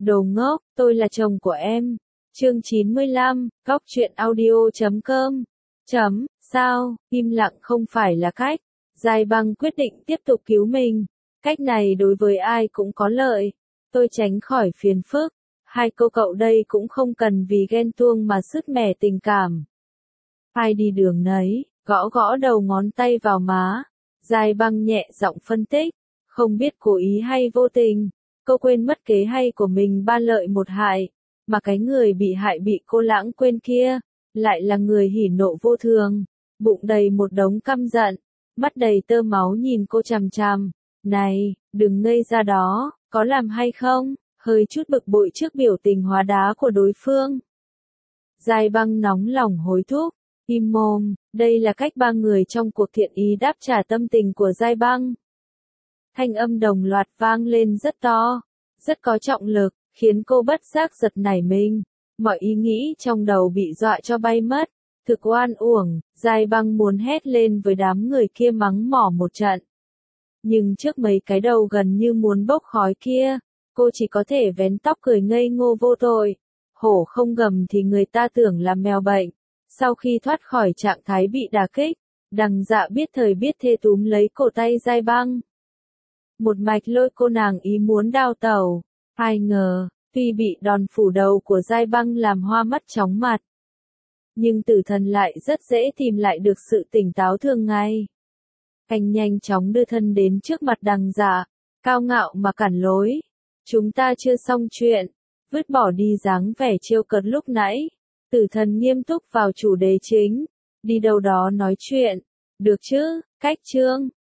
Đồ ngốc, tôi là chồng của em. Chương 95, Góc truyện audio.com. Sao, im lặng không phải là cách. Giai Băng quyết định tiếp tục cứu mình. Cách này đối với ai cũng có lợi. Tôi tránh khỏi phiền phức. Hai cô cậu đây cũng không cần vì ghen tuông mà sứt mẻ tình cảm. Ai đi đường nấy, gõ gõ đầu ngón tay vào má. Giai Băng nhẹ giọng phân tích. Không biết cố ý hay vô tình. Cô quên mất kế hay của mình ba lợi một hại. Mà cái người bị hại bị cô lãng quên kia. Lại là người hỉ nộ vô thường. Bụng đầy một đống căm giận. Mắt đầy tơ máu nhìn cô chằm chằm. Này, đừng ngây ra đó, có làm hay không? Hơi chút bực bội trước biểu tình hóa đá của đối phương. Giai Băng nóng lòng hối thúc. Im mồm, đây là cách ba người trong cuộc thiện ý đáp trả tâm tình của Giai Băng. Thanh âm đồng loạt vang lên rất to, rất có trọng lực, khiến cô bất giác giật nảy mình. Mọi ý nghĩ trong đầu bị dọa cho bay mất. Thực oan uổng, Giai Băng muốn hét lên với đám người kia mắng mỏ một trận. Nhưng trước mấy cái đầu gần như muốn bốc khói kia, cô chỉ có thể vén tóc cười ngây ngô vô tội. Hổ không gầm thì người ta tưởng là mèo bệnh. Sau khi thoát khỏi trạng thái bị đả kích, Đằng Dạ biết thời biết thế túm lấy cổ tay Giai Băng. Một mạch lôi cô nàng ý muốn đào tẩu. Ai ngờ, tuy bị đòn phủ đầu của Giai Băng làm hoa mắt chóng mặt, nhưng Tử Thần lại rất dễ tìm lại được sự tỉnh táo thường ngày. Anh nhanh chóng đưa thân đến trước mặt Đằng Dạ, cao ngạo mà cản lối. Chúng ta chưa xong chuyện, vứt bỏ đi dáng vẻ trêu cợt lúc nãy. Tử Thần nghiêm túc vào chủ đề chính, đi đâu đó nói chuyện, được chứ, cách chương.